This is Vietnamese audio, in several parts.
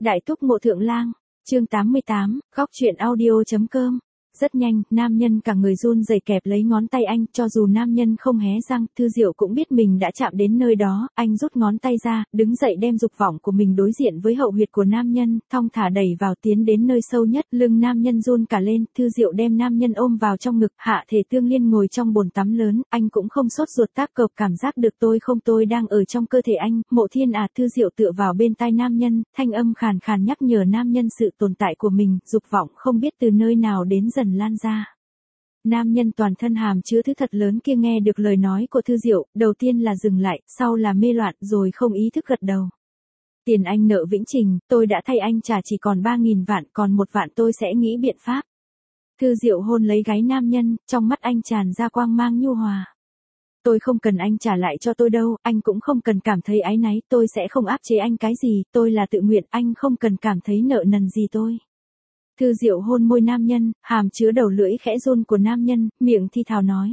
Đại thúc Ngộ Thượng Lang, chương 88, góc truyện audio.com. Rất nhanh, nam nhân cả người run rẩy kẹp lấy ngón tay anh, cho dù nam nhân không hé răng, Thư Diệu cũng biết mình đã chạm đến nơi đó, anh rút ngón tay ra, đứng dậy đem dục vọng của mình đối diện với hậu huyệt của nam nhân, thong thả đẩy vào tiến đến nơi sâu nhất, lưng nam nhân run cả lên, Thư Diệu đem nam nhân ôm vào trong ngực, hạ thể tương liên ngồi trong bồn tắm lớn, anh cũng không sốt ruột tác cộc cảm giác được tôi đang ở trong cơ thể anh, Mộ Thiên à, Thư Diệu tựa vào bên tai nam nhân, thanh âm khàn khàn nhắc nhở nam nhân sự tồn tại của mình, dục vọng không biết từ nơi nào đến dần lan ra. Nam nhân toàn thân hàm chứa thứ thật lớn kia nghe được lời nói của Thư Diệu, đầu tiên là dừng lại, sau là mê loạn, rồi không ý thức gật đầu. Tiền anh nợ vĩnh trình, tôi đã thay anh trả chỉ còn 3.000 vạn, còn 1 vạn tôi sẽ nghĩ biện pháp. Thư Diệu hôn lấy gáy nam nhân, trong mắt anh tràn ra quang mang nhu hòa. Tôi không cần anh trả lại cho tôi đâu, anh cũng không cần cảm thấy áy náy, tôi sẽ không áp chế anh cái gì, tôi là tự nguyện, anh không cần cảm thấy nợ nần gì tôi. Thư Diệu hôn môi nam nhân, hàm chứa đầu lưỡi khẽ run của nam nhân, miệng thi thào nói.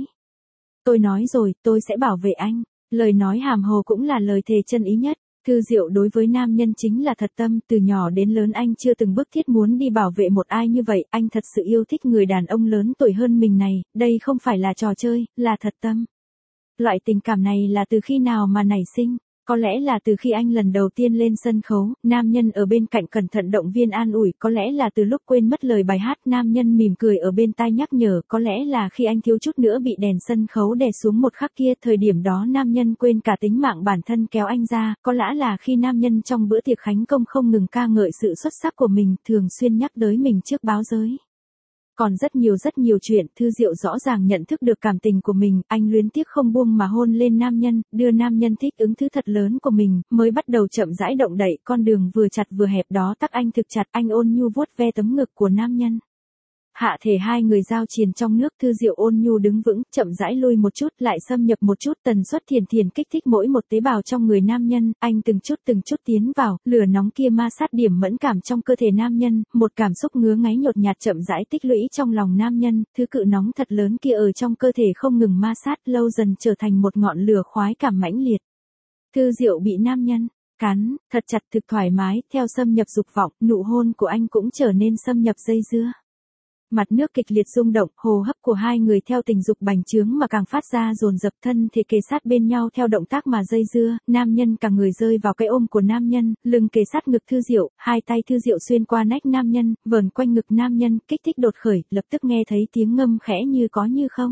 Tôi nói rồi, tôi sẽ bảo vệ anh. Lời nói hàm hồ cũng là lời thề chân ý nhất. Thư Diệu đối với nam nhân chính là thật tâm, từ nhỏ đến lớn anh chưa từng bức thiết muốn đi bảo vệ một ai như vậy, anh thật sự yêu thích người đàn ông lớn tuổi hơn mình này, đây không phải là trò chơi, là thật tâm. Loại tình cảm này là từ khi nào mà nảy sinh? Có lẽ là từ khi anh lần đầu tiên lên sân khấu, nam nhân ở bên cạnh cẩn thận động viên an ủi, có lẽ là từ lúc quên mất lời bài hát, nam nhân mỉm cười ở bên tai nhắc nhở, có lẽ là khi anh thiếu chút nữa bị đèn sân khấu đè xuống một khắc kia, thời điểm đó nam nhân quên cả tính mạng bản thân kéo anh ra, có lẽ là khi nam nhân trong bữa tiệc khánh công không ngừng ca ngợi sự xuất sắc của mình, thường xuyên nhắc tới mình trước báo giới. Còn rất nhiều chuyện, Thư Diệu rõ ràng nhận thức được cảm tình của mình, anh luyến tiếc không buông mà hôn lên nam nhân, đưa nam nhân thích ứng thứ thật lớn của mình, mới bắt đầu chậm rãi động đậy, con đường vừa chặt vừa hẹp đó tắc anh thực chặt, anh ôn nhu vuốt ve tấm ngực của nam nhân. Hạ thể hai người giao triền trong nước, Thư Diệu ôn nhu đứng vững, chậm rãi lui một chút, lại xâm nhập một chút, tần suất thiền kích thích mỗi một tế bào trong người nam nhân, anh từng chút tiến vào, lửa nóng kia ma sát điểm mẫn cảm trong cơ thể nam nhân, một cảm xúc ngứa ngáy nhột nhạt chậm rãi tích lũy trong lòng nam nhân, thứ cự nóng thật lớn kia ở trong cơ thể không ngừng ma sát, lâu dần trở thành một ngọn lửa khoái cảm mãnh liệt. Thư Diệu bị nam nhân cắn, thật chặt thực thoải mái, theo xâm nhập dục vọng, nụ hôn của anh cũng trở nên xâm nhập dây dưa. Mặt nước kịch liệt rung động, hô hấp của hai người theo tình dục bành trướng mà càng phát ra dồn dập, thân thể kề sát bên nhau theo động tác mà dây dưa, nam nhân cả người rơi vào cái ôm của nam nhân, lưng kề sát ngực Thư Diệu, hai tay Thư Diệu xuyên qua nách nam nhân, vờn quanh ngực nam nhân, kích thích đột khởi, lập tức nghe thấy tiếng ngâm khẽ như có như không.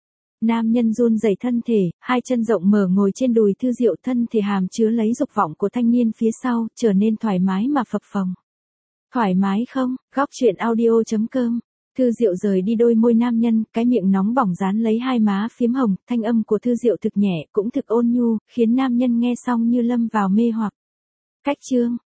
Nam nhân run rẩy thân thể, hai chân rộng mở ngồi trên đùi Thư Diệu, thân thể hàm chứa lấy dục vọng của thanh niên phía sau, trở nên thoải mái mà phập phồng. Thoải mái không? Góc truyện audio.com. Thư Diệu rời đi đôi môi nam nhân, cái miệng nóng bỏng dán lấy hai má phím hồng, thanh âm của Thư Diệu thực nhẹ, cũng thực ôn nhu, khiến nam nhân nghe xong như lâm vào mê hoặc. Cách chương